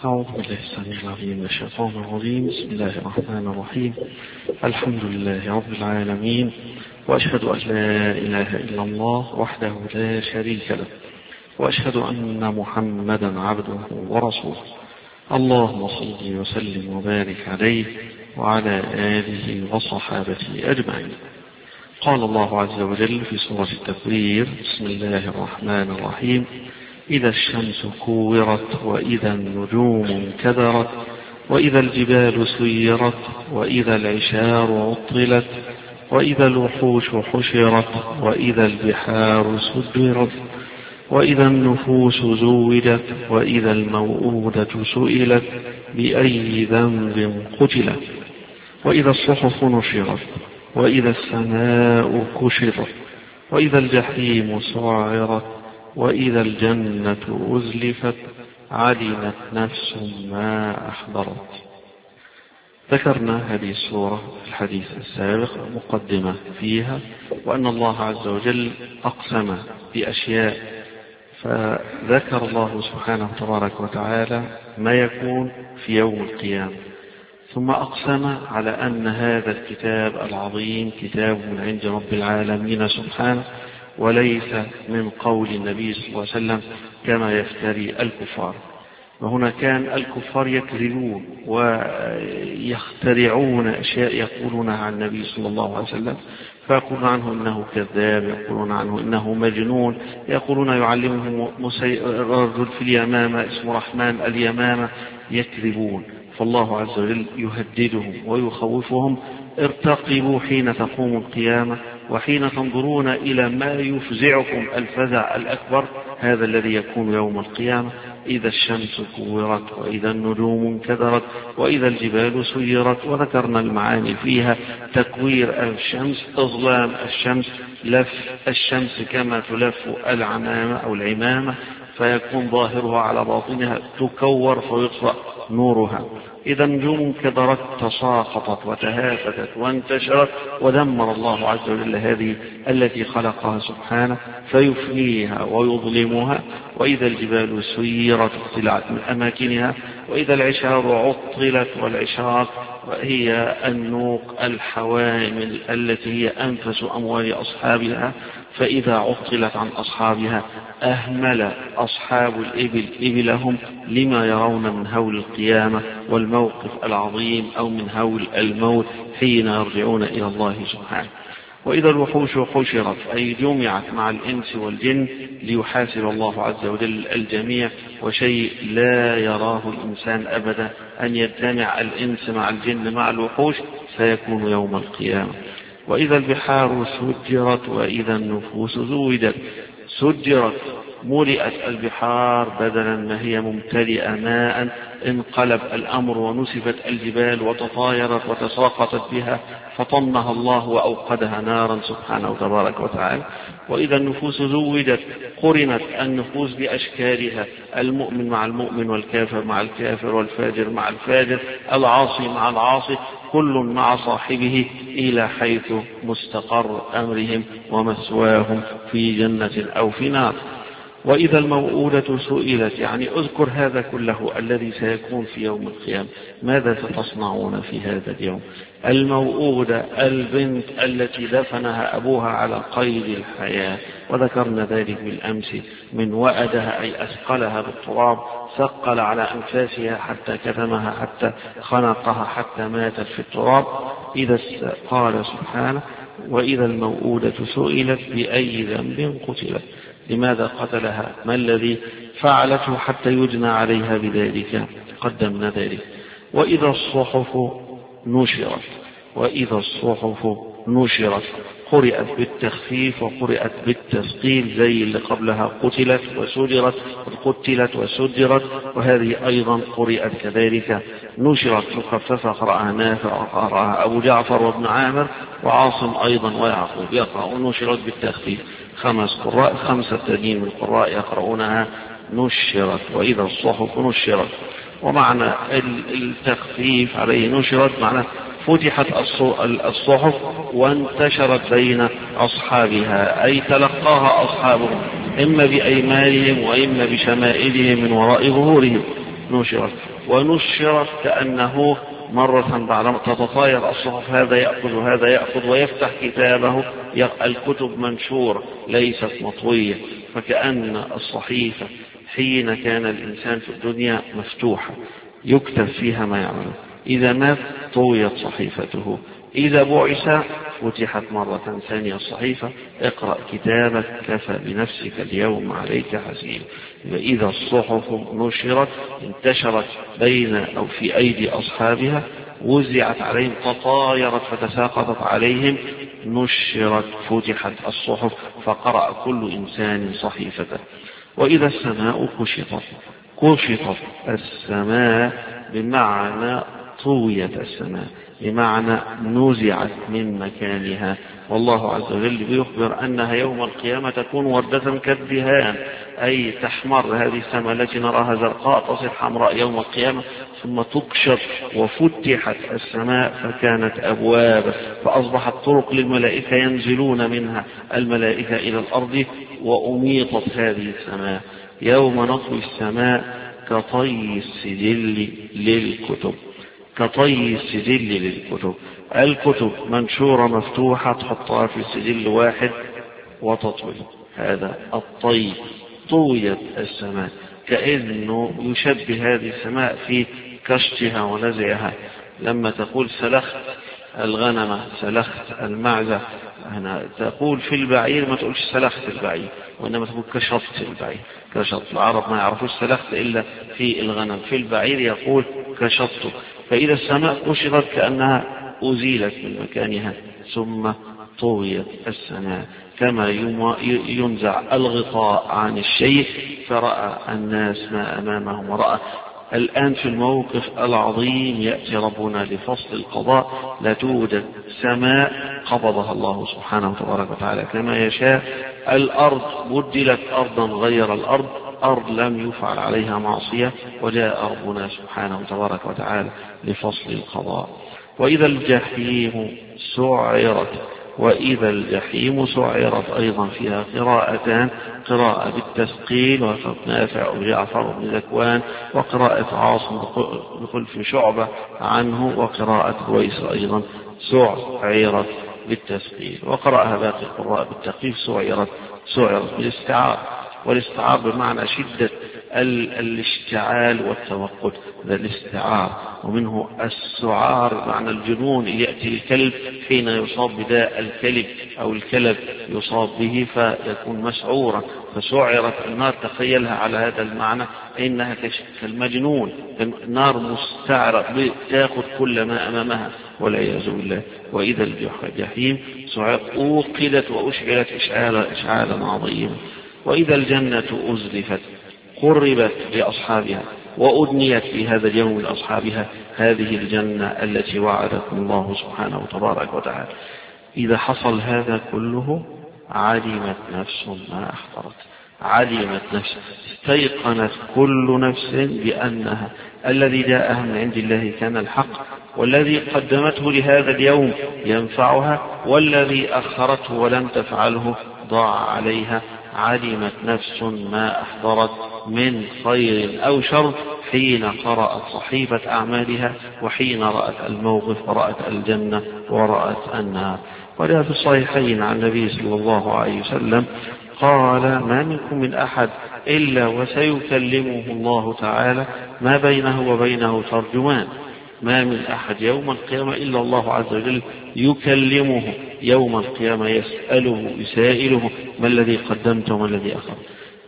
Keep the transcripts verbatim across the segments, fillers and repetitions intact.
أعوذ بالله السميع العليم من الشيطان الرجيم. بسم الله الرحمن الرحيم. الحمد لله رب العالمين، وأشهد أن لا إله إلا الله وحده لا شريك له، وأشهد أن محمدا عبده ورسوله. اللهم صل وسلم وبارك عليه وعلى آله وصحابته أجمعين. قال الله عز وجل في سورة التكوير: بسم الله الرحمن الرحيم. إذا الشمس كورت، وإذا النجوم انكدرت، وإذا الجبال سيرت، وإذا العشار عطلت، وإذا الوحوش حشرت، وإذا البحار سجرت، وإذا النفوس زوجت، وإذا الموءودة سئلت بأي ذنب قتلت، وإذا الصحف نشرت، وإذا السماء كشطت، وإذا الجحيم سعرت، وإذا الجنة أزلفت، علمت نفس ما أحضرت. ذكرنا هذه السورة في الحديث السابق مقدمة فيها، وأن الله عز وجل أقسم بأشياء، فذكر الله سبحانه تبارك وتعالى ما يكون في يوم القيامة، ثم أقسم على أن هذا الكتاب العظيم كتاب من عند رب العالمين سبحانه، وليس من قول النبي صلى الله عليه وسلم كما يفتري الكفار. وهنا كان الكفار يكذبون ويخترعون أشياء يقولونها عن النبي صلى الله عليه وسلم، فيقولون عنه إنه كذاب، يقولون عنه إنه مجنون، يقولون يعلمهم رجل في اليمامة اسمه رحمن اليمامة، يكذبون. فالله عز وجل يهددهم ويخوفهم: ارتقبوا حين تقوم القيامة، وحين تنظرون إلى ما يفزعكم الفزع الأكبر، هذا الذي يكون يوم القيامة. إذا الشمس كورت، وإذا النجوم انكدرت، وإذا الجبال سيرت. وذكرنا المعاني فيها: تكوير الشمس، إظلام الشمس، لف الشمس كما تلف العمامة أو العمامة، فيكون ظاهرها على باطنها، تكور فيطفأ نورها. إذا النجوم انكدرت، تساقطت وتهافتت وانتشرت، ودمر الله عز وجل هذه التي خلقها سبحانه فيفنيها ويظلمها. وإذا الجبال سيرت، اطلعت من أماكنها. وإذا العشار عطلت، والعشار هي النوق الحوامل التي هي أنفس أموال أصحابها، فإذا عطلت عن أصحابها أهمل أصحاب الإبل إبلهم لما يرون من هول القيامة والموقف العظيم، أو من هول الموت حين يرجعون إلى الله سبحانه. وإذا الوحوش حشرت، أي جمعت مع الإنس والجن ليحاسب الله عز وجل الجميع، وشيء لا يراه الإنسان أبدا أن يجتمع الإنس مع الجن مع الوحوش، سيكون يوم القيامة. وإذا البحار سجرت، وإذا النفوس زوجت. سجرت، ملئت البحار بدلا ما هي ممتلئة ماء، انقلب الأمر ونسفت الجبال وتطايرت وتساقطت بها، فطمها الله وأوقدها نارا سبحانه تبارك وتعالى. وإذا النفوس زوجت، قرنت النفوس بأشكالها، المؤمن مع المؤمن، والكافر مع الكافر، والفاجر مع الفاجر، العاصي مع العاصي، كل مع صاحبه إلى حيث مستقر أمرهم ومثواهم في جنة أو في نار. وإذا الموءودة سئلت، يعني اذكر هذا كله الذي سيكون في يوم القيامة، ماذا ستصنعون في هذا اليوم؟ الموءودة البنت التي دفنها أبوها على قيد الحياة، وذكرنا ذلك بالأمس، من وأدها أي أثقلها بالتراب، ثقل على أنفاسها حتى كتمها، حتى خنقها، حتى ماتت في التراب. إذا قال سبحانه: وإذا الموءودة سئلت بأي ذنب قتلت، لماذا قتلها؟ ما الذي فعلته حتى يجنى عليها بذلك؟ قدمنا ذلك. وإذا الصحف نشرت، وإذا الصحف نشرت، قرأت بالتخفيف وقرأت بالتثقيل زي اللي قبلها قتلت وسجرت، قتلت وسجرت، وهذه أيضا قرأت كذلك نشرت مخففة، قرأها نافع وقرأها أبو جعفر وابن عامر وعاصم أيضا ويعقوب، يقرأ نشرت بالتخفيف. خمس قراء خمسة تانيين من القراء يقرؤونها نشرت. وإذا الصحف نشرت، ومعنى التخفيف عليه نشرت معنى فتحت الصحف وانتشرت بين أصحابها، أي تلقاها أصحابهم إما بأيمانهم وإما بشمائلهم من وراء ظهورهم. نشرت. ونشرت كأنه مرة بعد تتطاير الصحف، هذا يأخذ وهذا يأخذ ويفتح كتابه، الكتب منشورة ليست مطوية. فكأن الصحيفة حين كان الإنسان في الدنيا مفتوحة يكتب فيها ما يعمل، إذا مات طويت صحيفته، إذا بعث فتحت مرة ثانية الصحيفة، اقرأ كتابك كفى بنفسك اليوم عليك حسيب. إذا الصحف نشرت انتشرت بين أو في أيدي أصحابها، وزعت عليهم تطايرت فتساقطت عليهم، نشرت فتحت الصحف فقرأ كل إنسان صحيفته. وإذا السماء كشطت، كشطت السماء بمعنى طويت السماء، بمعنى نزعت من مكانها. والله عز وجل بيخبر أنها يوم القيامة تكون وردة كالدهان، أي تحمر هذه السماء التي نراها زرقاء تصير حمراء يوم القيامة، ثم تكشط وفتحت السماء فكانت أبواب، فأصبحت طرق للملائكة ينزلون منها الملائكة إلى الأرض، وأميطت هذه السماء. يوم نطوي السماء كطي السجل للكتب، كطي السجل للكتب. الكتب منشورة مفتوحة تحطها في سجل واحد وتطوي، هذا الطي. طويت السماء كأنه يشبه هذه السماء في كشتها ونزعها. لما تقول سلخت الغنمة، سلخت المعزة، هنا تقول في البعير ما تقولش سلخت البعير، وإنما تقول كشطت البعير. كشط العرب ما يعرفوش سلخت إلا في الغنم، في البعير يقول كشطت. فإذا السماء كشطت كأنها أزيلت من مكانها، ثم طويت السماء كما ينزع الغطاء عن الشيء، فرأى الناس ما أمامهم. ورأى الآن في الموقف العظيم يأتي ربنا لفصل القضاء، لا توجد سماء قبضها الله سبحانه وتبارك وتعالى كما يشاء. الأرض بدلت أرضا غير الأرض، أرض لم يفعل عليها معصية، وجاء ربنا سبحانه وتبارك وتعالى لفصل القضاء. وإذا الجحيم سعرت، وإذا الجحيم سعرت أيضا فيها قراءتان، قراءة بالتثقيل وقراءة نافع وجعفر بن ذكوان، وقراءة عاصم بخلف شعبة عنه، وقراءة رويس أيضا سعرت بالتثقيل، وقرأها باقي القراء بالتخفيف سعرت، سعرت بالاستعار. والاستعار بمعنى شدة الاشتعال والتوقد، هذا الاستعار. ومنه السعار معنى الجنون، يأتي الكلب حين يصاب بداء الكلب أو الكلب يصاب به فيكون مسعورا، فسعرت النار، تخيلها على هذا المعنى إنها كالمجنون، النار مستعرة تأخذ كل ما أمامها والعياذ بالله. وإذا الجحيم سعرت أوقدت وأشعلت إشعالا إشعالا عظيما. وإذا الجنة أزلفت قربت لأصحابها وأدنيت في هذا اليوم لأصحابها، هذه الجنة التي وعدكم الله سبحانه وتبارك وتعالى. إذا حصل هذا كله علمت نفس ما أحضرت، علمت نفس، استيقنت كل نفس بأنها الذي جاءها من عند الله كان الحق، والذي قدمته لهذا اليوم ينفعها، والذي أخرته ولم تفعله ضاع عليها. علمت نفس ما أحضرت من خير أو شر حين قرأت صحيفة أعمالها، وحين رأت الموقف ورأت الجنة ورأت النار. وجاء في الصحيحين عن النبي صلى الله عليه وسلم قال: ما منكم من أحد إلا وسيكلمه الله تعالى ما بينه وبينه ترجمان. ما من أحد يوم القيامة إلا الله عز وجل يكلمه يوم القيامة، يسأله يسائله ما الذي قدمت وما الذي أخرت.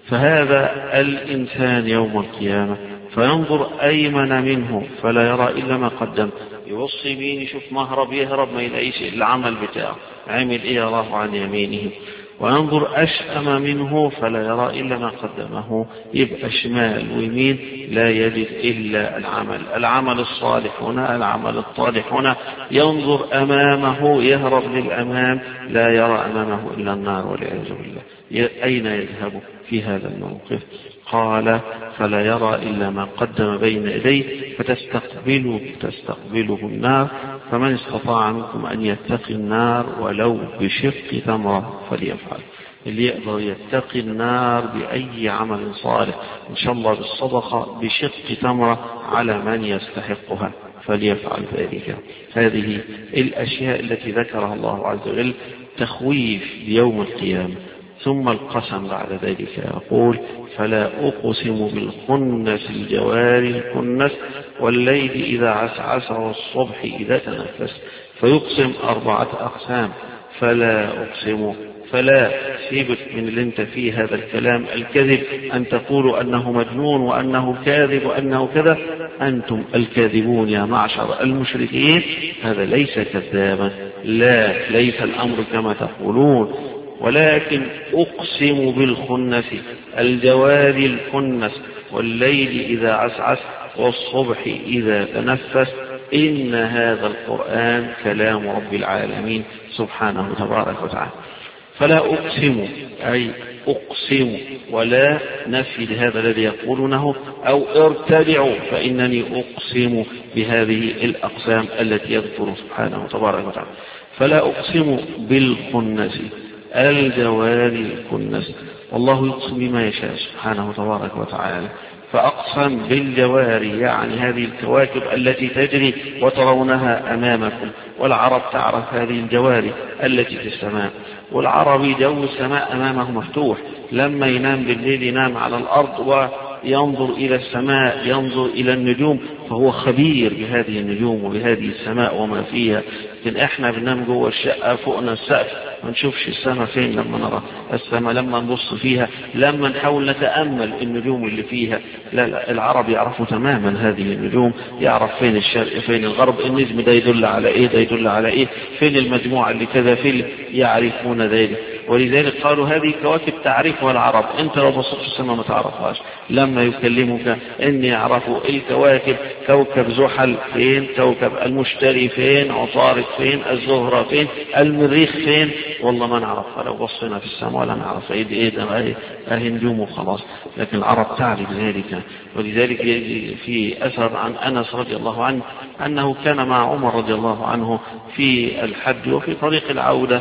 فهذا الإنسان يوم القيامة فينظر أيمن منه فلا يرى إلا ما قدم، يوصي مين يشوف مهرب يهرب ما يلاقيش العمل بتاعه عمل إيه يراه عن يمينه، وينظر أشأم منه فلا يرى إلا ما قدمه، يبقى شمال ويمين لا يجد إلا العمل، العمل الصالح هنا العمل الطالح هنا. ينظر أمامه يهرب للأمام لا يرى أمامه إلا النار والعياذ بالله. أين يذهب في هذا الموقف؟ قال: فلا يرى إلا ما قدم بين يديه فتستقبله تستقبله النار، فمن استطاع منكم أن يتقي النار ولو بشق تمرة فليفعل. اللي يقدر يتقي النار بأي عمل صالح، إن شاء الله بالصدقة بشق تمرة على من يستحقها فليفعل ذلك. هذه الأشياء التي ذكرها الله عز وجل تخويف بيوم القيامة. ثم القسم بعد ذلك يقول: فلا أقسم بالخنس الجوار الكنس والليل إذا عسعس والصبح إذا تنفس. فيقسم أربعة أقسام. فلا أقسم، فلا سيبك من اللي انت فيه هذا الكلام الكذب، أن تقولوا أنه مجنون وأنه كاذب وأنه كذا. أنتم الكاذبون يا معشر المشركين، هذا ليس كذابا، لا، ليس الأمر كما تقولون، ولكن أقسم بالخنس الجوار الكنس والليل إذا عسعس والصبح إذا تنفس إن هذا القرآن كلام رب العالمين سبحانه تبارك وتعالى. فلا أقسم أي أقسم، ولا نفي لهذا الذي يقولونه، أو ارتدعوا فإنني أقسم بهذه الأقسام التي يذكر سبحانه تبارك وتعالى. فلا أقسم بالخنس الجوار الكنس، والله يقسم بما يشاء سبحانه تبارك وتعالى. فأقسم بالجوار يعني هذه الكواكب التي تجري وترونها أمامكم، والعرب تعرف هذه الجواري التي في السماء، والعربي جو السماء أمامه مفتوح، لما ينام بالليل ينام على الأرض وينظر إلى السماء، ينظر إلى النجوم، فهو خبير بهذه النجوم وبهذه السماء وما فيها. لكن احنا بننام جوه الشقة فوقنا السقف ما نشوفش السماء فين، لما نرى السماء لما نبص فيها، لما نحاول نتأمل النجوم اللي فيها. لا لا، العرب يعرفوا تماما هذه النجوم، يعرف فين الشرق فين الغرب، النجم ده يدل على ايه، ده يدل على ايه، فين المجموعة اللي كذا، فين، يعرفون ذلك. ولذلك قالوا هذه كواكب تعرفها العرب، انت لو بصيت في السماء ما تعرفهاش. لما يكلمك ان يعرفوا الكواكب، كوكب زحل فين، كوكب المشتري فين، عطارد فين، الزهرة فين، المريخ فين، والله ما نعرفها لو بصينا في السماء ولا نعرف ايه ايه ده، ايه اهي نجوم وخلاص. لكن العرب تعرف ذلك. ولذلك في اثر عن انس رضي الله عنه انه كان مع عمر رضي الله عنه في الحج وفي طريق العودة،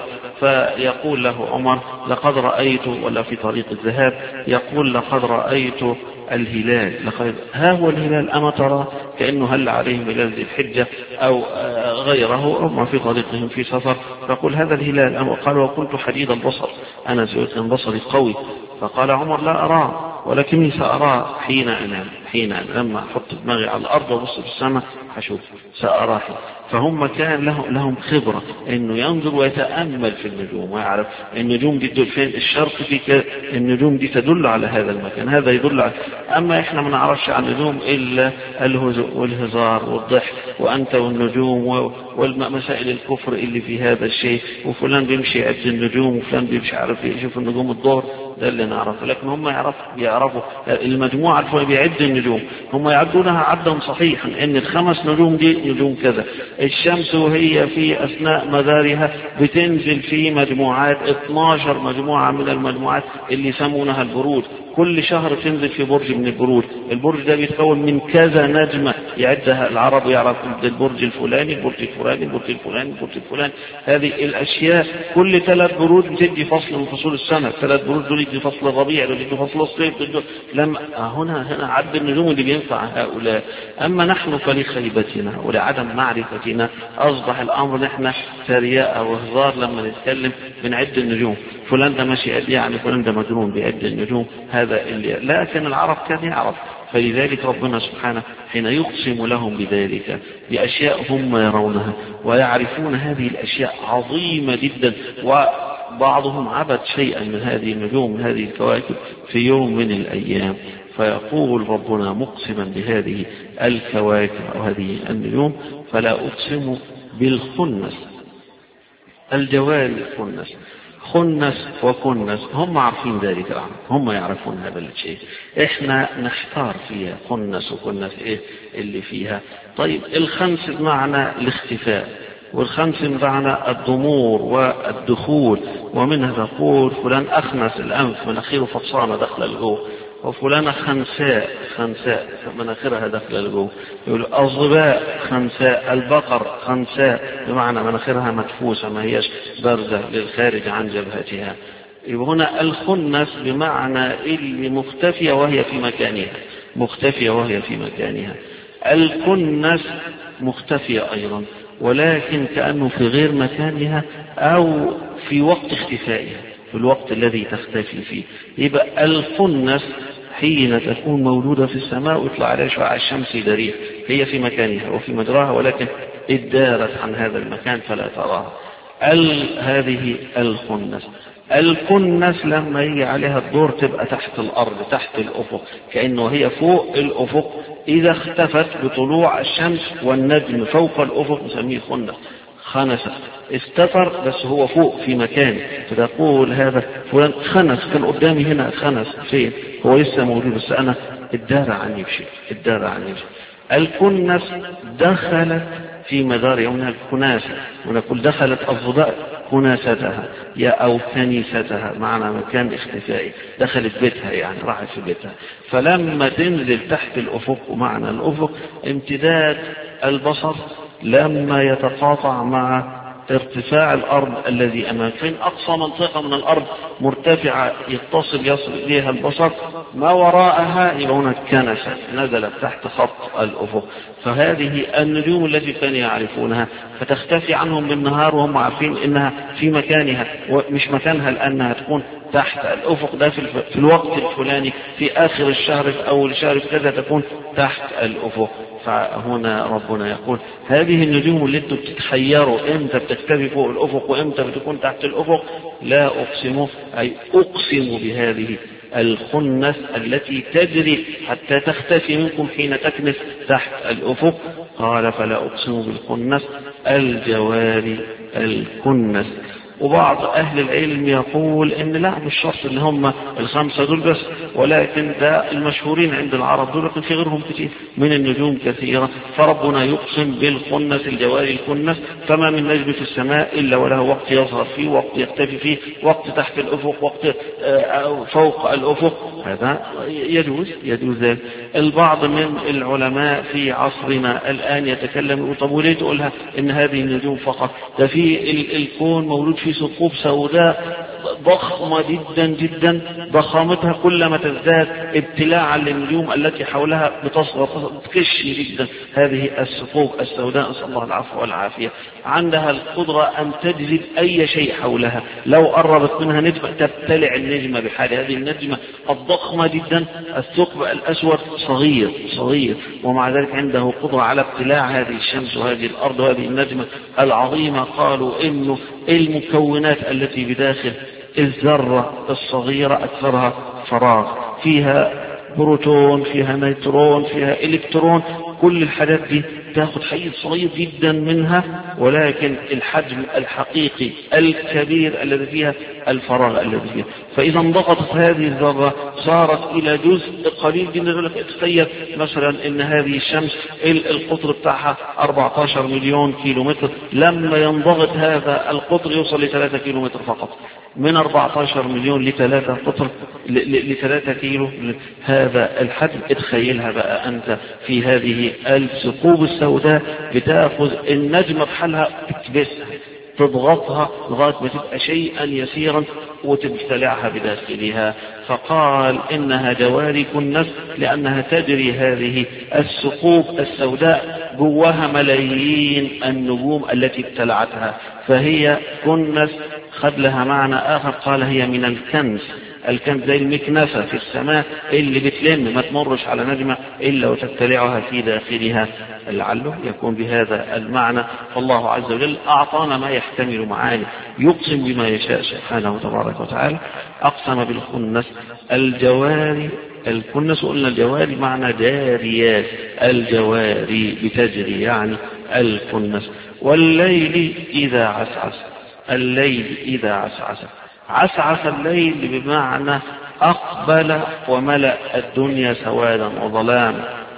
فيقول له عمر: لقد رأيت، ولا في طريق الذهاب يقول: لقد رأيت الهلال، لقد ها هو الهلال أما ترى، كأنه هل عليهم هلال ذي الحجة أو غيره، ربما في طريقهم في سفر، فقل هذا الهلال أما. قال: وكنت حديد البصر، أنا كان بصري قوي. فقال عمر: لا أراه ولكني سأراه حين أنام، حين أنام لما أحط دماغي على الأرض وبص في السماء هشوف، سأراه. فهم كان لهم, لهم خبرة انه ينظر ويتأمل في النجوم ويعرف النجوم دي تدل فين، الشرق في كذا، النجوم دي تدل على هذا المكان، هذا يدل على. اما احنا ما نعرفش عن النجوم الا الهزء والهزار والضحك، وانت والنجوم والمسائل الكفر اللي في هذا الشيء، وفلان بيمشي يعد النجوم وفلان بيمشي عارف يشوف النجوم الظهر، ده اللي نعرفه. لكن هم يعرفوا يعرفوا المجموعة الفلانية بيعد النجوم، هم يعدونها عدا صحيحا ان الخمس نجوم دي نجوم كذا. الشمس وهي في أثناء مدارها بتنزل في مجموعات، اثناشر مجموعة من المجموعات اللي يسمونها البروج، كل شهر تنزل في برج من البروج. البرج ده بيتكون من كذا نجمة يعدها العرب، يعرف البرج الفلاني البرج الفلاني البرج الفلاني البرج الفلاني. هذه الأشياء كل ثلاث بروج بتدي فصل من فصول السنة، ثلاث بروج دول يدي فصل الربيع، دول يدي فصل الصيف. لما هنا هنا عد النجوم اللي بينفع هؤلاء. أما نحن فلخيبتنا ولعدم معرفتنا أصبح الأمر نحن ترياء وهزار، لما نتكلم بنعد النجوم، فلان ده ماشي قد يعني فلان ده مجنون بيعد النجوم، هذا اللي. لكن العرب كان يعرف. فلذلك ربنا سبحانه حين يقسم لهم بذلك بأشياء هم يرونها ويعرفون هذه الأشياء عظيمة جدا، وبعضهم عبد شيئا من هذه النجوم من هذه الكواكب في يوم من الأيام، فيقول ربنا مقسما بهذه الكواكب أو هذه النجوم: فلا أقسم بالخنس الجوار الكنس. خنس وكنس هم عارفين ذلك العام، هم يعرفون هذا الشيء، احنا نحتار فيها خنس وكنس ايه اللي فيها. طيب الخنس بمعنى الاختفاء، والخنس بمعنى الضمور والدخول، ومنها تقول فلان أخنس الأنف مناخيره فطسانة داخل الجو، وفلانة خنساء خنساء مناخيرها داخل الجو. يقول الظباء خنساء، البقر خنساء بمعنى مناخيرها مدفوسة ما هيش بارزة للخارج عن جبهتها. يبقى هنا الخنس بمعنى اللي مختفية وهي في مكانها، مختفية وهي في مكانها. الكنس مختفية أيضا ولكن كأنه في غير مكانها أو في وقت اختفائها، في الوقت الذي تختفي فيه. يبقى الخنس حين تكون موجودة في السماء ويطلع عليها شعاع الشمس يداريها، هي في مكانها وفي مجراها ولكن ادارت عن هذا المكان فلا تراها. هذه الخنس. الكنس لما يجي عليها الدور تبقى تحت الأرض، تحت الأفق، كأنه هي فوق الأفق. إذا اختفت بطلوع الشمس والنجم فوق الأفق نسميه خنس، خنس، استتر بس هو فوق في مكان، فتقول هذا فلان خنس، كان قدامي هنا خنس، فين هو لسه موجود بس أنا الدار عني بشيء، الدار عني بشيء. الكنس دخلت في مدار يومها الكناسة، ونقول دخلت الضباء كناستها يا أو كنيستها، معنى مكان اختفائي، دخلت بيتها يعني راحت في بيتها. فلما تنزل تحت الأفق، ومعنى الأفق امتداد البصر لما يتقاطع مع ارتفاع الأرض الذي أمام، فين أقصى منطقة من الأرض مرتفعة يتصل يصل إليها البصر، ما وراءها يبقى هنا كنسة نزلت تحت خط الأفق. فهذه النجوم التي كانوا يعرفونها فتختفي عنهم بالنهار وهم عارفين إنها في مكانها ومش مكانها، لأنها تكون تحت الأفق ده في, الف... في الوقت الفلاني في آخر الشهر في أول الشهر كذا تكون تحت الأفق. فهنا ربنا يقول هذه النجوم اللي انتم بتتخيروا امتى بتختفي فوق الأفق وامتى بتكون تحت الأفق، لا أقسم أي أقسم بهذه الخنس التي تجري حتى تختفي منكم حين تكنس تحت الأفق. قال فلا أقسم بالخنس الجوار الكنس. وبعض أهل العلم يقول إن لا مش شرط إن هم الخمسة دول بس، ولكن ده المشهورين عند العرب دول، لكن في غيرهم كثير من النجوم كثيرة. فربنا يقسم بالخنس الجوار الكنس، فما من نجم في السماء إلا وله وقت يظهر فيه، وقت يختفي فيه، وقت تحت الأفق، وقت فوق الأفق. هذا يجوز يجوز ذلك. البعض من العلماء في عصرنا الآن يتكلم طب وليه تقولها إن هذه النجوم فقط؟ ده في الكون مولود في ثقوب سوداء ضخمة جدا جدا، ضخامتها كلما تزداد ابتلاعا للنجوم التي حولها بتصغر تكش جدا. هذه الثقوب السوداء نسأل الله العفو والعافية عندها القدرة أن تجذب أي شيء حولها، لو قربت منها نجمة تبتلع النجمة بحال. هذه النجمة الضخمة جدا الثقب الأسود صغير صغير، ومع ذلك عنده قدرة على ابتلاع هذه الشمس وهذه الأرض وهذه النجمة العظيمة. قالوا إنه المكونات التي بداخل الذرة الصغيرة أكثرها فراغ، فيها بروتون، فيها نيترون، فيها إلكترون، كل الحاجات دي تأخذ حيز صغير جدا منها، ولكن الحجم الحقيقي الكبير الذي فيها الفراغ الذي فيها. فإذا انضغطت هذه الذرة صارت إلى جزء قليل جدا. تخيل مثلا إن هذه الشمس القطر بتاعها أربعة عشر مليون كيلومتر، لما ينضغط هذا القطر يوصل لثلاثة كيلومتر فقط، من أربعة عشر مليون لثلاثة قطر لثلاثة كيلو. هذا الحجم اتخيلها بقى أنت في هذه الثقوب السوداء، بتأخذ النجمة بحالها تكبسها تضغطها لغاية ما تبقى شيئا يسيرا وتبتلعها بداخلها. فقال إنها جواري كنس لأنها تجري هذه الثقوب السوداء جواها ملايين النجوم التي ابتلعتها، فهي كنس. خد لها معنى آخر قال هي من الكنز. الكنز زي المكنسة في السماء اللي بتلم ما تمرش على نجمة إلا وتبتلعها في داخلها، لعله يكون بهذا المعنى. فالله عز وجل أعطانا ما يحتمل معاني، يقسم بما يشاء سبحانه تبارك وتعالى. أقسم بالخنس الجواري الكنس، قلنا الجواري معنى جاريات، الجواري بتجري يعني الكنس. والليل إذا عسعس، الليل إذا عسعس، عسعس الليل بمعنى أقبل وملأ الدنيا سوادا وظلام،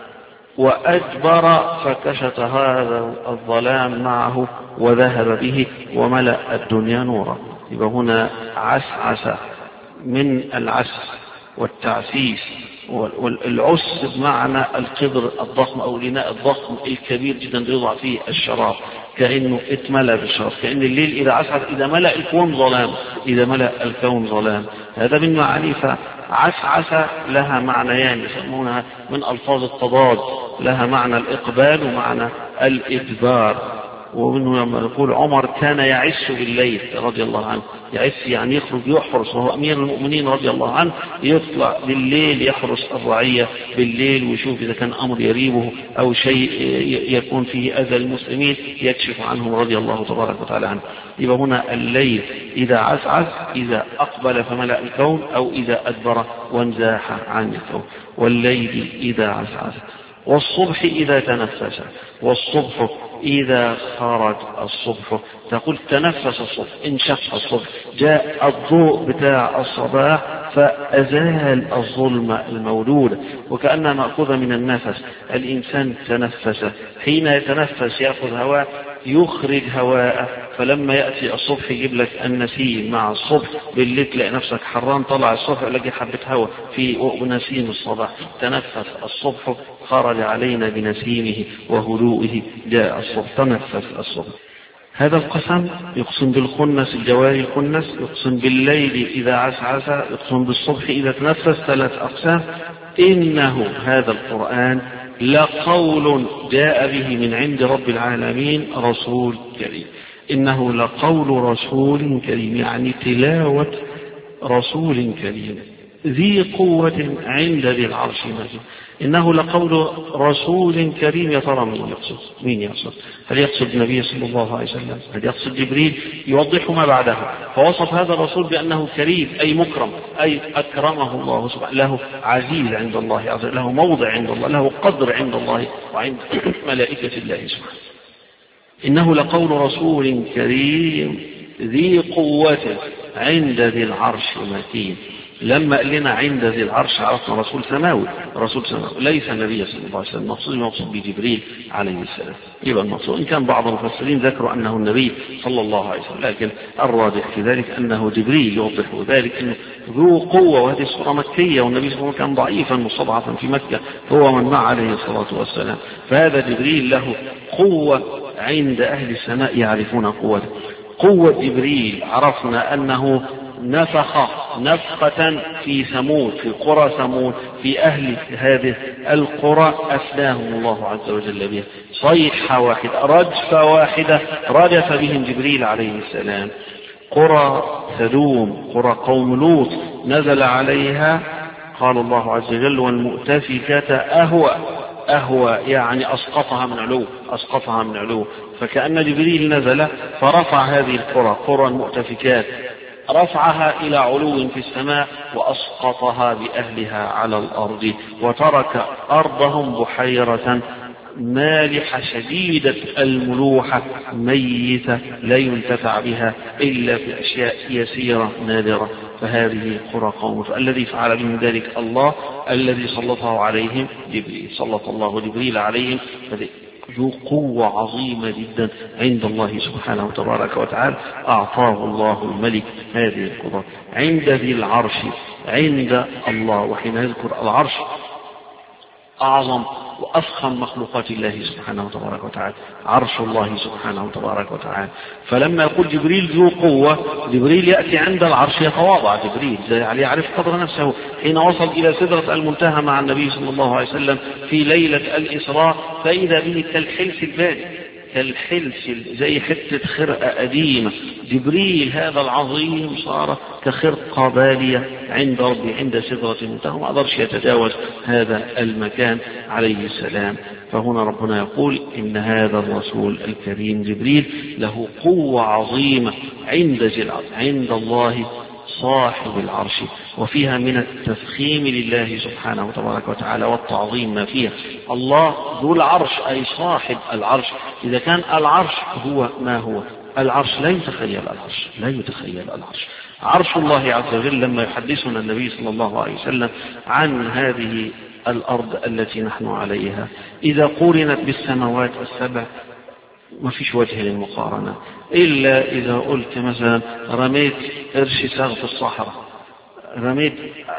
وأجبر فكشت هذا الظلام معه وذهب به وملأ الدنيا نورا. يبقى هنا عسعس من العسس والتعسيس والعس بمعنى القدر الضخم أو الإناء الضخم الكبير جدا يوضع فيه الشراب، كأنه اتملأ بالشراب، كأن الليل إذا عسعس إذا ملأ الكون ظلام، إذا ملأ الكون ظلام. هذا من معاني. فعسعس لها معنيان يسمونها من ألفاظ التضاد، لها معنى الإقبال ومعنى الإدبار. ومنه لما نقول عمر كان يعس بالليل رضي الله عنه، يعس يعني يخرج يحرس، وهو أمير المؤمنين رضي الله عنه، يطلع بالليل يحرس الرعية بالليل ويشوف إذا كان أمر يريبه أو شيء يكون فيه أذى المسلمين يكشف عنهم رضي الله تبارك وتعالى عنه. يبقى هنا الليل إذا عسعس إذا أقبل فملأ الكون، أو إذا أدبر وانزاح عن الكون. والليل إذا عسعس، والصبح إذا تنفس، والصبح إذا خرج الصبح. تقول تنفس الصبح، انشق الصبح، جاء الضوء بتاع الصباح فأزال الظلمة المولودة، وكأنها مأخوذة من النفس. الإنسان تنفس، حين يتنفس يأخذ هواء يخرج هواء، فلما يأتي الصبح يجيب لك النسيم مع الصبح. بالليل تلاقي نفسك حران، طلع الصبح لقي حبة هواء في نسيم الصباح. تنفس الصبح خرج علينا بنسيمه وهدوئه، جاء الصبح، تنفس الصبح. هذا القسم يقسم بالخنس الجواري الخنس، يقسم بالليل إذا عسعس، يقسم بالصبح إذا تنفس، ثلاث أقسام. إنه هذا القرآن لقول جاء به من عند رب العالمين رسول كريم. إنه لقول رسول كريم، يعني تلاوة رسول كريم ذي قوة عند ذي العرش مجيد. إنه لقول رسول كريم. يا ترى مين يقصد؟ مين يقصد؟ هل يقصد النبي صلى الله عليه وسلم؟ هل يقصد جبريل؟ يوضح ما بعده. فوصف هذا الرسول بأنه كريم أي مكرم، أي أكرمه الله سبحانه، له عزيز عند الله عز وجل، له موضع عند الله، له قدر عند الله وعند ملائكة الله سبحانه. إنه لقول رسول كريم ذي قوة عند ذي العرش مكين. لما قال لنا عند ذي العرش عرفنا رسول سماوي، رسول سماوي ليس النبي صلى الله عليه وسلم. المقصود المقصود بجبريل عليه السلام. يبقى المقصود، إن كان بعض المفسرين ذكروا أنه النبي صلى الله عليه وسلم، لكن الراجح في ذلك أنه جبريل. يوضح ذلك أنه ذو قوة، وهذه السورة مكية، والنبي صلى الله عليه وسلم كان ضعيفا مستضعفا في مكة هو من مع عليه الصلاة والسلام. فهذا جبريل له قوة عند أهل السماء يعرفون قوته. قوة جبريل عرفنا أنه نفخ نفخة في ثمود، في قرى ثمود، في أهل هذه القرى أفناهم الله عز وجل بها. صيحة واحدة، رجفة واحدة رجف بهم جبريل عليه السلام. قرى سدوم، قرى قوم لوط نزل عليها، قال الله عز وجل والمؤتفكة أهوى. أهوى يعني أسقطها من علو، أسقطها من علو. فكأن جبريل نزل فرفع هذه القرى، قرى المؤتفكات، رفعها إلى علو في السماء وأسقطها بأهلها على الأرض، وترك أرضهم بحيرة مالحة شديدة الملوحة ميتة لا ينتفع بها إلا في أشياء يسيرة نادرة. فهذه قرى قوم. فالذي فعل بهم ذلك الله، الذي سلطه عليهم جبريل، سلط الله جبريل عليهم. ذو قوة عظيمة جدا عند الله سبحانه وتبارك وتعالى، أعطاه الله الملك هذه القدرة عند ذي العرش، عند الله. وحين يذكر العرش أعظم وأفخم مخلوقات الله سبحانه وتبارك وتعالى، عرش الله سبحانه وتبارك وتعالى. فلما يقول جبريل ذو قوة، جبريل يأتي عند العرش يتواضع. جبريل يعني يعرف قدر نفسه. حين وصل إلى سدرة المنتهى مع النبي صلى الله عليه وسلم في ليلة الإسراء، فإذا به كالحلس البارد، كالحلس زي حتة خرقة قديمة. جبريل هذا العظيم صار كخرقة بالية عند ربي عند سدرة المنتهى، ما قدرش يتجاوز هذا المكان عليه السلام. فهنا ربنا يقول إن هذا الرسول الكريم جبريل له قوة عظيمة عند عند الله صاحب العرش، وفيها من التفخيم لله سبحانه وتبارك وتعالى والتعظيم ما فيها. الله ذو العرش أي صاحب العرش. إذا كان العرش هو ما هو، العرش لا يتخيل العرش، لا يتخيل العرش. عرش الله عز وجل لما يحدثنا النبي صلى الله عليه وسلم عن هذه الأرض التي نحن عليها، إذا قورنت بالسماوات السبع ما فيش وجه للمقارنة، إلا إذا قلت مثلا رميت قرش ساغ في الصحراء رميت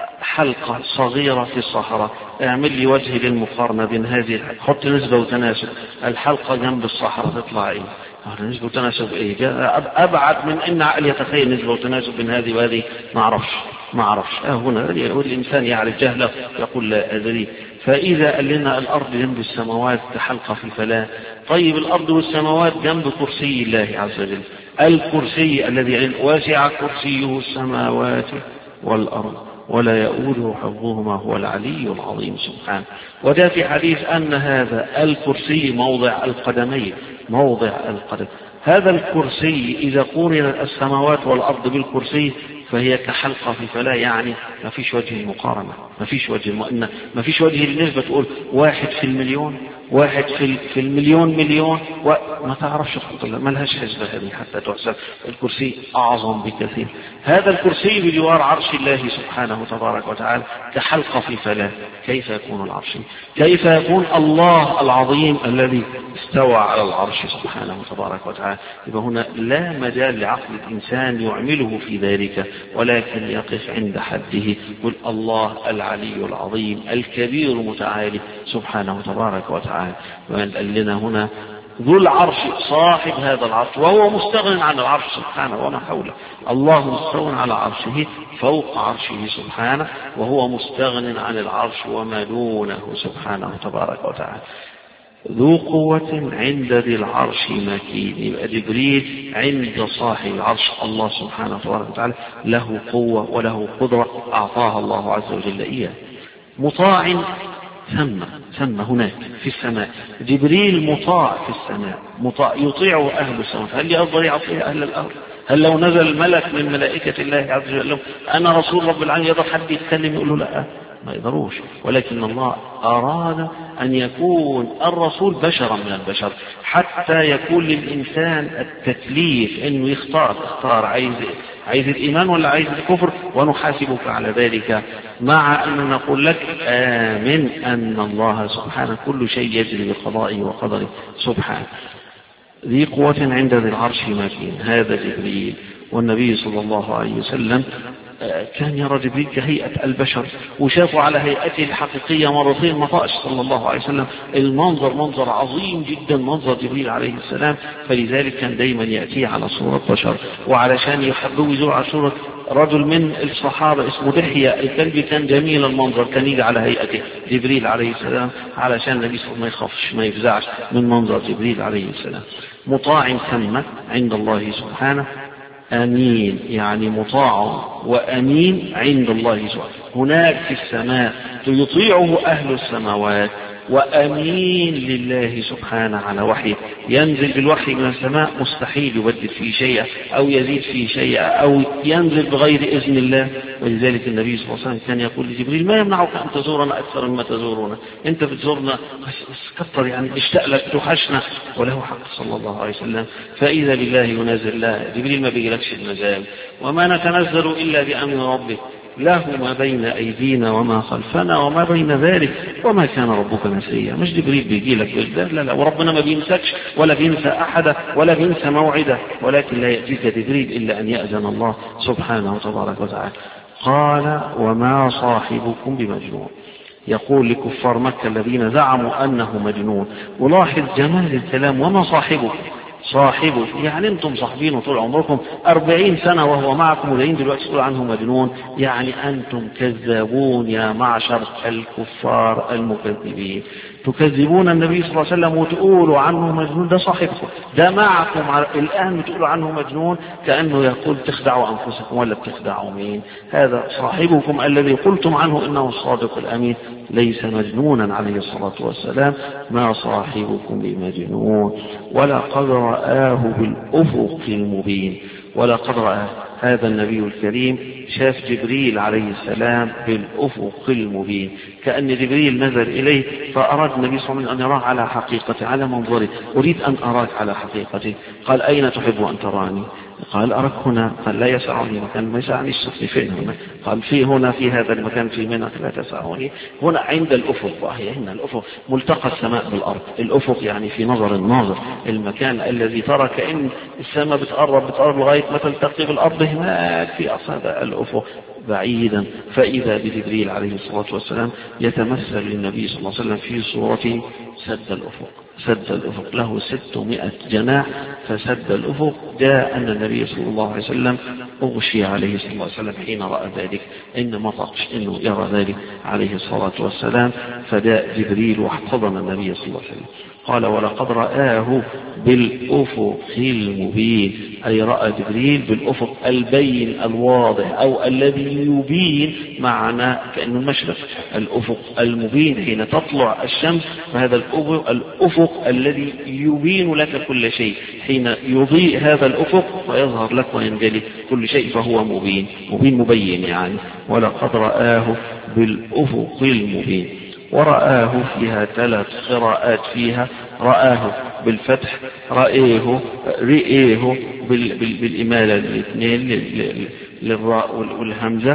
حلقة صغيرة في الصحراء، اعمل لي وجه للمقارنة بين هذه، حط نسبة وتناسب، الحلقة جنب الصحراء تطلع ايه؟ نسبة وتناسب ايه؟ ابعد من ان عقل يتخيل نسبة وتناسب بين هذه وهذه، ما اعرفش ما اعرفش اه هنا يقول الانسان يعرف جهله يقول لا ادري. فاذا قال لنا الارض جنب السماوات كحلقة في الفلاة، طيب الارض والسماوات جنب كرسي الله عز وجل، الكرسي الذي واسع كرسيه السماوات والارض ولا يؤوده حفظهما هو العلي العظيم سبحانه. وجاء في حديث ان هذا الكرسي موضع القدمين، موضع القدم. هذا الكرسي اذا قورن السماوات والارض بالكرسي فهي كحلقة في فلاة، يعني ما فيش وجه المقارنة، ما فيش وجه المؤنة، ما فيش وجه النسبة تقول واحد في المليون، واحد في, في المليون مليون، وما تعرفش خط الله، ما لهاش حسبة هذه حتى تحسب. الكرسي أعظم بكثير. هذا الكرسي بجوار عرش الله سبحانه تبارك وتعالى كحلقة في فلاة. كيف يكون العرش؟ كيف يكون الله العظيم الذي استوى على العرش سبحانه تبارك وتعالى؟ يبقى هنا لا مجال لعقل الإنسان يعمله في ذلك، ولكن يقف عند حده، يقول الله العلي العظيم الكبير المتعالي سبحانه تبارك وتعالى. وقال لنا هنا ذو العرش، صاحب هذا العرش، وهو مستغن عن العرش سبحانه وما حوله. الله مستغن على عرشه فوق عرشه سبحانه، وهو مستغن عن العرش وما دونه سبحانه تبارك وتعالى. ذو قوة عند ذي العرش مكين. يبقى جبريل عند صاحب العرش الله سبحانه تبارك وتعالى له قوة وله قدرة أعطاها الله عز وجل إياه. مطاع ثم ثم هناك في السماء. جبريل مطاع في السماء، مطاع يطيعه أهل السماء. هل يقدر يعطيه أهل الأرض؟ هل لو نزل ملك من ملائكة الله عز وجل أنا رسول رب العالمين يقدر حد يتكلم يقول له لا؟ ما يقدروش. ولكن الله أراد أن يكون الرسول بشرا من البشر حتى يكون للإنسان التكليف إنه يختار اختار عايز عايز الإيمان ولا عايز الكفر، ونحاسبك على ذلك، مع أن نقول لك آمن أن الله سبحانه كل شيء يجري بقضائه وقدره سبحانه. ذي قوة عند ذي العرش مكين. هذا جبريل. والنبي صلى الله عليه وسلم كان يرى جبريل كهيئة البشر، وشافوا على هيئته الحقيقية مرتين ما طاش صلى الله عليه وسلم. المنظر منظر عظيم جدا، منظر جبريل عليه السلام، فلذلك كان دايما يأتيه على صورة بشر. وعلشان يحبوا يزور على صورة رجل من الصحابة اسمه دحية الكلبي، كان جميل المنظر، كان يجي على هيئته جبريل عليه السلام علشان النبي صلى الله عليه وسلم ما يخافش ما يفزعش من منظر جبريل عليه السلام. مطاع ثم عند الله سبحانه أمين، يعني مطاع وأمين عند الله سبحانه. هناك في السماء يطيعه أهل السماوات، وأمين لله سبحانه على وحيه. ينزل بالوحي من السماء مستحيل يبدل فيه شيء أو يزيد فيه شيء أو ينزل بغير إذن الله. ولذلك النبي صلى الله عليه وسلم كان يقول لجبريل ما يمنعك أن تزورنا أكثر مما تزورنا، أنت بتزورنا كثر يعني اشتاق لك توحشنا. وله حق صلى الله عليه وسلم. فإذا بالله ينزل لا جبريل ما بيجلكش المزال، وما نتنزل إلا بأمر ربك له ما بين أيدينا وما خلفنا وما بين ذلك وما كان ربك نسيا. مش جبريل بيجي لك بالذات، لا لا، وربنا ما بينسكش ولا بينسى أحدا ولا بينسى موعده، ولكن لا يأتيك جبريل إلا أن يأذن الله سبحانه وتبارك وتعالى. قال وما صاحبكم بمجنون. يقول لكفار مكة الذين زعموا أنه مجنون. ولاحظ جمال الكلام، وما صاحبكم صاحبه، يعني انتم صاحبينه طول عمركم أربعين سنة وهو معكم، ولين دلوقتي تقول عنه مجنون، يعني أنتم كذابون يا معشر الكفار المكذبين. تكذبون النبي صلى الله عليه وسلم وتقولوا عنه مجنون. ده صاحبكم، ده معكم الآن تقولوا عنه مجنون، كأنه يقول تخدعوا أنفسكم ولا بتخدعوا مين؟ هذا صاحبكم الذي قلتم عنه إنه الصادق الأمين ليس مجنونا عليه الصلاة والسلام. ما صاحبكم بمجنون ولقد رآه بالأفق المبين. ولقد رآه هذا النبي الكريم شاف جبريل عليه السلام بالأفق المبين، كأن جبريل نزل إليه فأراد النبي صلى الله عليه وسلم أن يراه على حقيقته على منظره. أريد أن أراك على حقيقته. قال أين تحب أن تراني؟ قال أراك هنا. قال لا يسعني مكان، ما يسعني الشخص فين هنا؟ قال في هنا في هذا المكان في منى. لا تسعني هنا عند الأفق. وهي هنا الأفق ملتقى السماء بالأرض. الأفق يعني في نظر الناظر، المكان الذي ترى كأن السماء بتقرب بتقرب لغاية ما تلتقي بالأرض، هناك في أصل هذا الأفق. بعيدا، فإذا بجبريل عليه الصلاة والسلام يتمثل للنبي صلى الله عليه وسلم في صورته سد الأفق. سد الأفق له ستمائة جناح فسد الأفق. جاء أن النبي صلى الله عليه وسلم أغشي عليه صلى الله عليه وسلم حين رأى ذلك، إن ما طقش إنه يرى ذلك عليه الصلاة والسلام، فجاء جبريل واحتضن النبي صلى الله عليه وسلم. قال ولقد رآه بالأفق المبين، أي رأى جبريل بالأفق البين الواضح أو الذي يبين، معنى كأنه المشرق. الأفق المبين حين تطلع الشمس، فهذا الأفق الذي يبين لك كل شيء، حين يضيء هذا الأفق فيظهر لك وينجلي كل شيء، فهو مبين مبين مبين يعني. ولقد رآه بالأفق المبين. ورآه فيها ثلاث قراءات، فيها رآه بالفتح، رأيه رئيه بالإمالة الاثنين للراء والهمزة،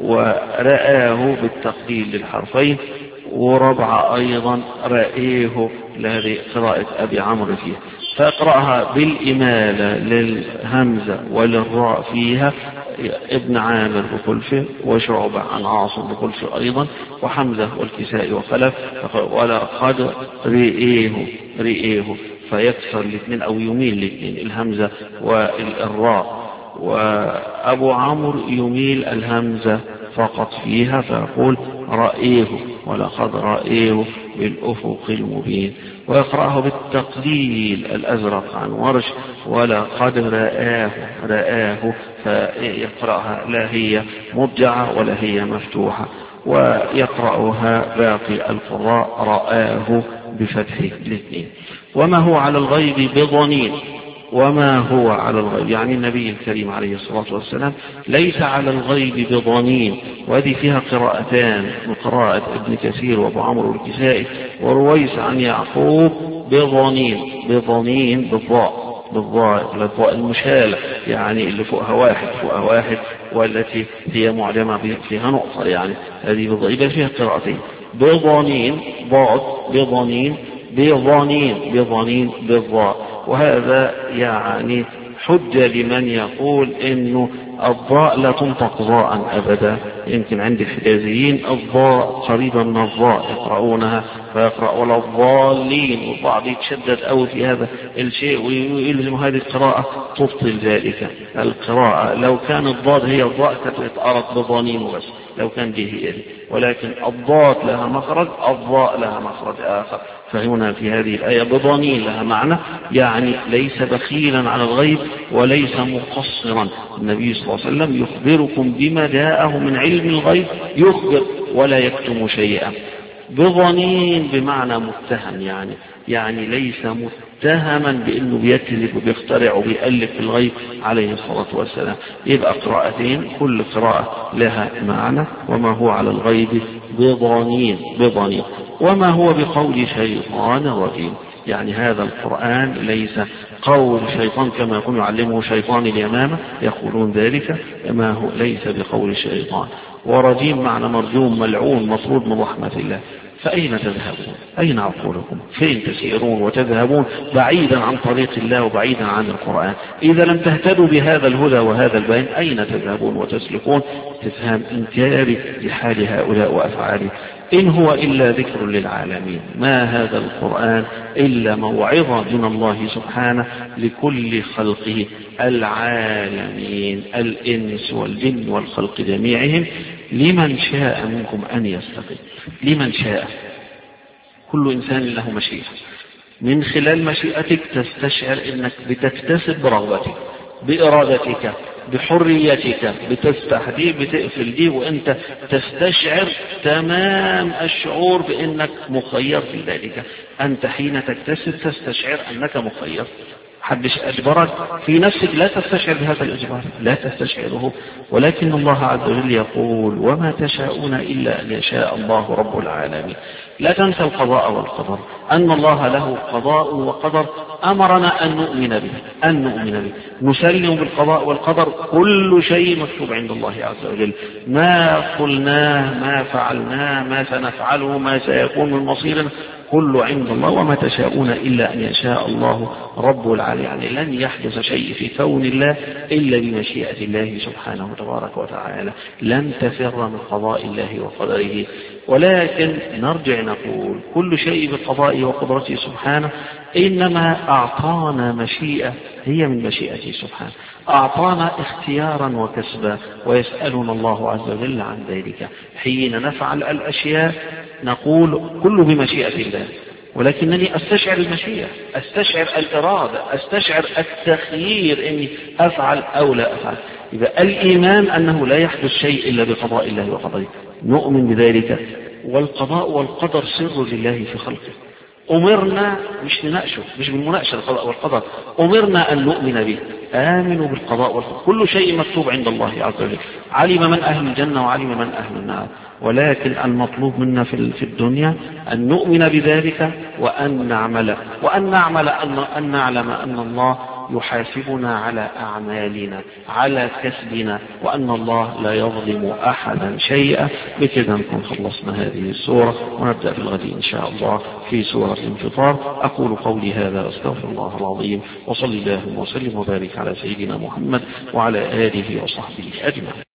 ورآه بالتقليل للحرفين، وربع أيضا رأيه لهذه قراءة أبي عمرو فيها. فأقرأها بالإمالة للهمزة وللراء فيها ابن عامر بخلفه، وشعبة عن عاصم بخلفه أيضا، وحمزة والكسائي وخلف. ولقد رئيه رئيه فيكسر الاثنين أو يميل الاثنين، الهمزة والراء. وأبو عمرو يميل الهمزة فقط فيها فيقول رأيه، ولقد رأيه بالأفق المبين. ويقرأه بالتقليل الأزرق عن ورش، ولقد رآه رآه، فيقرأها لا هي مرجعة ولا هي مفتوحة. ويقرأها باقي القراء رآه بفتح الاثنين. وما هو على الغيب بضنين. وما هو على الغيب يعني النبي الكريم عليه الصلاة والسلام ليس على الغيب بضنين، وهذه فيها قراءتان من قراءة ابن كثير وابو عمرو الكسائي ورويس عن يعقوب بضنين. بضنين بالضاء بالضاء بالضاء المشالة، يعني اللي فوقها واحد فوقها واحد، والتي هي معجمة فيها نقطة، يعني هذه بالضاء فيها قراءتين. بضنين ضاد بضنين بضنين بضنين بالضاء. وهذا يعني حجة لمن يقول انه الضاء لا تنطق ضاء ابدا. يمكن عند الحجازيين الضاء قريبة من الضاء يقرؤونها فيقرأ ولا الضالين، والبعض يتشدد أو في هذا الشيء ويلزم هذه القراءة تبطل ذلك القراءة. لو كان الضاد هي الضاء كانت بضانين بس، لو كان دي هي دي، ولكن الضاد لها مخرج، الضاء لها مخرج آخر. فهنا في هذه الآية بضانين لها معنى يعني ليس بخيلا على الغيب وليس مقصرا. النبي صلى الله عليه وسلم يخبركم بما جاءه من علم الغيب، يخبر ولا يكتم شيئا. بضنين بمعنى متهم، يعني يعني ليس متهما بأنه بيكذب وبيخترع وبيألف في الغيب عليه الصلاة والسلام. يبقى قراءتين كل قراءة لها معنى. وما هو على الغيب بضنين بضنين. وما هو بقول شيطان رجيم، يعني هذا القرآن ليس قول شيطان كما يكون يعلمه شيطان اليمامة يقولون ذلك، ما هو ليس بقول شيطان. ورجيم معنى مرجوم ملعون مطرود من رحمة الله. فأين تذهبون؟ أين عقولكم؟ فين تسيرون وتذهبون بعيدا عن طريق الله وبعيدا عن القرآن؟ إذا لم تهتدوا بهذا الهدى وهذا البيان أين تذهبون وتسلكون؟ استفهام إنكاري لحال هؤلاء وأفعاله. إن هو إلا ذكر للعالمين، ما هذا القرآن إلا موعظة من الله سبحانه لكل خلقه العالمين، الإنس والجن والخلق جميعهم، لمن شاء منكم أن يستقيم. لمن شاء، كل إنسان له مشيئة، من خلال مشيئتك تستشعر أنك بتكتسب برغبتك بإرادتك بحريتك، بتفتح دي بتقفل دي، وانت تستشعر تمام الشعور بانك مخير في ذلك. انت حين تكتسب تستشعر انك مخير، حدش اجبرك في نفسك، لا تستشعر بهذا الاجبار، لا تستشعره. ولكن الله عز وجل يقول وما تشاءون الا ان يشاء الله رب العالمين. لا تنسى القضاء والقدر، ان الله له قضاء وقدر، امرنا ان نؤمن به ان نؤمن به نسلم بالقضاء والقدر. كل شيء مكتوب عند الله عز وجل، ما قلناه ما فعلناه ما سنفعله ما سيكون من مصيرنا، كل عند الله وما تشاءون إلا أن يشاء الله رب العالمين. يعني لن يحدث شيء في كون الله إلا بمشيئة الله سبحانه تبارك وتعالى، لن تفر من قضاء الله وقدره. ولكن نرجع نقول كل شيء بقضائه وقدرته سبحانه، إنما أعطانا مشيئة هي من مشيئته سبحانه، أعطانا اختيارا وكسبا، ويسألنا الله عز وجل عن ذلك. حين نفعل الأشياء نقول كله بمشيئة الله، ولكنني أستشعر المشيئة، أستشعر الإرادة، أستشعر التخيير إني أفعل أو لا أفعل. يبقى الإيمان أنه لا يحدث شيء إلا بقضاء الله وقدره، نؤمن بذلك. والقضاء والقدر سر لله في خلقه، أمرنا مش نناقشه، مش بالمناقشة القضاء والقدر، أمرنا أن نؤمن به. آمنوا بالقضاء والقدر، كل شيء مكتوب عند الله عز وجل، علم من أهل الجنة وعلم من أهل النار. ولكن المطلوب منا في الدنيا أن نؤمن بذلك وأن نعمل، وأن نعمل أن نعلم أن الله يحاسبنا على أعمالنا، على كسبنا، وأن الله لا يظلم أحدا شيئا. بكذا نكون خلصنا هذه السورة، ونبدأ في الغد إن شاء الله في سورة الانفطار. أقول قولي هذا أستغفر الله العظيم، وصلي الله وسلم وبارك على سيدنا محمد وعلى آله وصحبه أجمعين.